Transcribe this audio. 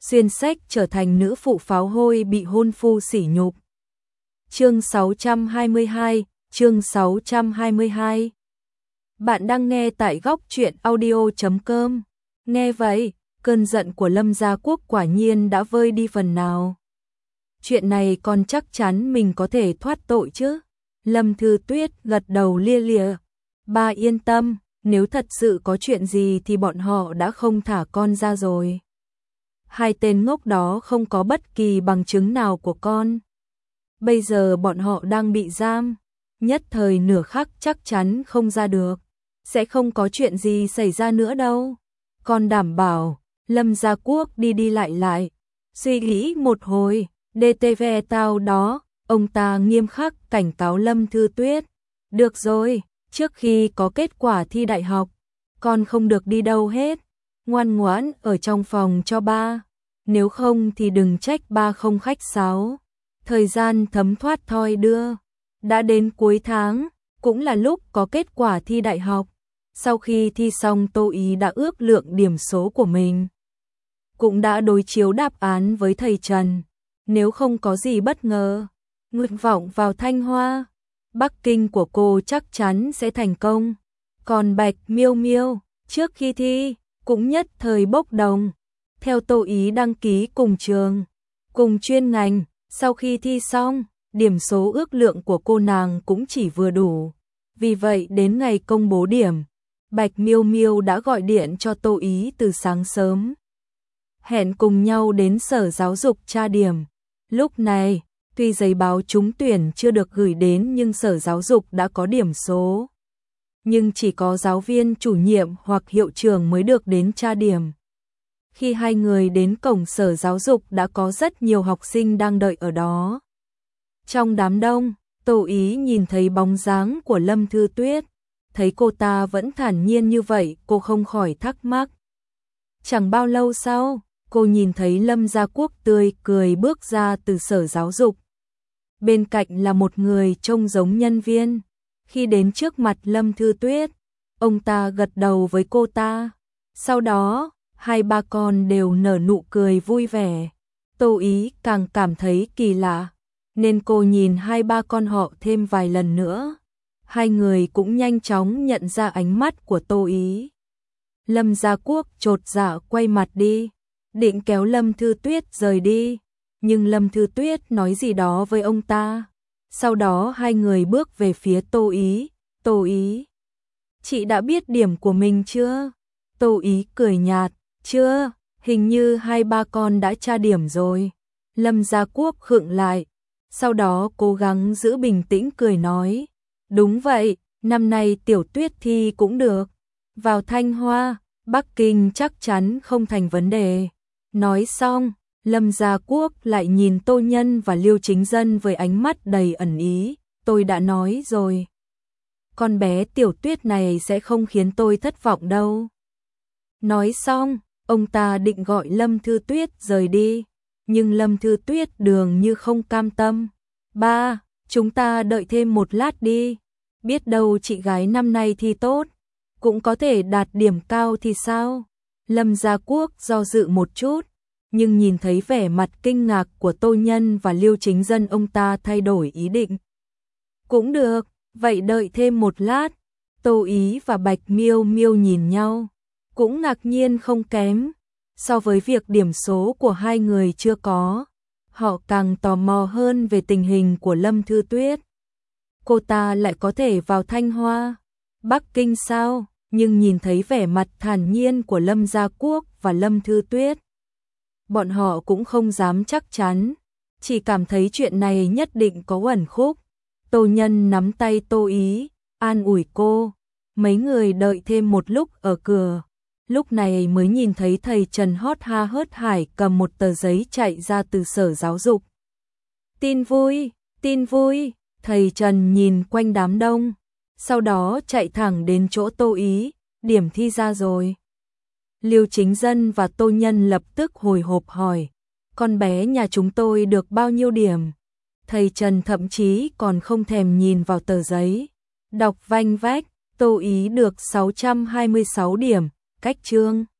xuyên sách trở thành nữ phụ pháo hôi bị hôn phu sỉ nhục. Chương 622, chương 622. Bạn đang nghe tại góc truyện audio.com. Nghe vậy, cơn giận của Lâm Gia Quốc quả nhiên đã vơi đi phần nào. Chuyện này con chắc chắn mình có thể thoát tội chứ? Lâm Thư Tuyết gật đầu lia lịa. Ba yên tâm, nếu thật sự có chuyện gì thì bọn họ đã không thả con ra rồi. Hai tên ngốc đó không có bất kỳ bằng chứng nào của con. Bây giờ bọn họ đang bị giam, nhất thời nửa khắc chắc chắn không ra được. Sẽ không có chuyện gì xảy ra nữa đâu. Con đảm bảo. Lâm Gia Quốc đi đi lại. Suy nghĩ một hồi, DTV tao đó, ông ta nghiêm khắc cảnh cáo Lâm Thư Tuyết. Được rồi, trước khi có kết quả thi đại học, con không được đi đâu hết. Ngoan ngoãn ở trong phòng cho ba. Nếu không thì đừng trách ba không khách sáo. Thời gian thấm thoát thoi đưa. Đã đến cuối tháng, cũng là lúc có kết quả thi đại học. Sau khi thi xong Tô Ý đã ước lượng điểm số của mình. Cũng đã đối chiếu đáp án với thầy Trần. Nếu không có gì bất ngờ, nguyện vọng vào Thanh Hoa, Bắc Kinh của cô chắc chắn sẽ thành công. Còn Bạch Miêu Miêu, trước khi thi, cũng nhất thời bốc đồng. Theo Tô Ý đăng ký cùng trường, cùng chuyên ngành, sau khi thi xong, điểm số ước lượng của cô nàng cũng chỉ vừa đủ. Vì vậy đến ngày công bố điểm, Bạch Miêu Miêu đã gọi điện cho Tô Ý từ sáng sớm. Hẹn cùng nhau đến sở giáo dục tra điểm. Lúc này, tuy giấy báo trúng tuyển chưa được gửi đến nhưng sở giáo dục đã có điểm số. Nhưng chỉ có giáo viên chủ nhiệm hoặc hiệu trưởng mới được đến tra điểm. Khi hai người đến cổng sở giáo dục đã có rất nhiều học sinh đang đợi ở đó. Trong đám đông, Tô Ý nhìn thấy bóng dáng của Lâm Thư Tuyết. Thấy cô ta vẫn thản nhiên như vậy, cô không khỏi thắc mắc. Chẳng bao lâu sau, cô nhìn thấy Lâm Gia Quốc tươi cười bước ra từ sở giáo dục. Bên cạnh là một người trông giống nhân viên. Khi đến trước mặt Lâm Thư Tuyết, ông ta gật đầu với cô ta. Sau đó, hai ba con đều nở nụ cười vui vẻ. Tô Ý càng cảm thấy kỳ lạ, nên cô nhìn hai ba con họ thêm vài lần nữa. Hai người cũng nhanh chóng nhận ra ánh mắt của Tô Ý. Lâm Gia Quốc chột dạ quay mặt đi, định kéo Lâm Thư Tuyết rời đi, nhưng Lâm Thư Tuyết nói gì đó với ông ta. Sau đó hai người bước về phía Tô Ý. Tô Ý, chị đã biết điểm của mình chưa? Tô Ý cười nhạt, chưa, hình như hai ba con đã tra điểm rồi. Lâm Gia Quốc khựng lại, sau đó cố gắng giữ bình tĩnh cười nói. Đúng vậy, năm nay Tiểu Tuyết thi cũng được. Vào Thanh Hoa, Bắc Kinh chắc chắn không thành vấn đề. Nói xong, Lâm Gia Quốc lại nhìn Tô Nhân và Liêu Chính Dân với ánh mắt đầy ẩn ý. Tôi đã nói rồi. Con bé Tiểu Tuyết này sẽ không khiến tôi thất vọng đâu. Nói xong, ông ta định gọi Lâm Thư Tuyết rời đi. Nhưng Lâm Thư Tuyết dường như không cam tâm. Ba, chúng ta đợi thêm một lát đi. Biết đâu chị gái năm nay thi tốt, cũng có thể đạt điểm cao thì sao? Lâm Gia Quốc do dự một chút, nhưng nhìn thấy vẻ mặt kinh ngạc của Tô Nhân và Liêu Chính Dân ông ta thay đổi ý định. Cũng được, vậy đợi thêm một lát. Tô Ý và Bạch Miêu Miêu nhìn nhau, cũng ngạc nhiên không kém. So với việc điểm số của hai người chưa có, họ càng tò mò hơn về tình hình của Lâm Thư Tuyết. Cô ta lại có thể vào Thanh Hoa, Bắc Kinh sao? Nhưng nhìn thấy vẻ mặt thản nhiên của Lâm Gia Quốc và Lâm Thư Tuyết, bọn họ cũng không dám chắc chắn, chỉ cảm thấy chuyện này nhất định có uẩn khúc. Tô Nhân nắm tay Tô Ý, an ủi cô. Mấy người đợi thêm một lúc ở cửa, lúc này mới nhìn thấy thầy Trần hót ha hớt hải cầm một tờ giấy chạy ra từ sở giáo dục. Tin vui, tin vui. Thầy Trần nhìn quanh đám đông, sau đó chạy thẳng đến chỗ Tô Ý. Điểm thi ra rồi. Liêu Chính Dân và Tô Nhân lập tức hồi hộp hỏi, con bé nhà chúng tôi được bao nhiêu điểm? Thầy Trần thậm chí còn không thèm nhìn vào tờ giấy, đọc vanh vách. Tô Ý được 626 điểm, cách chương.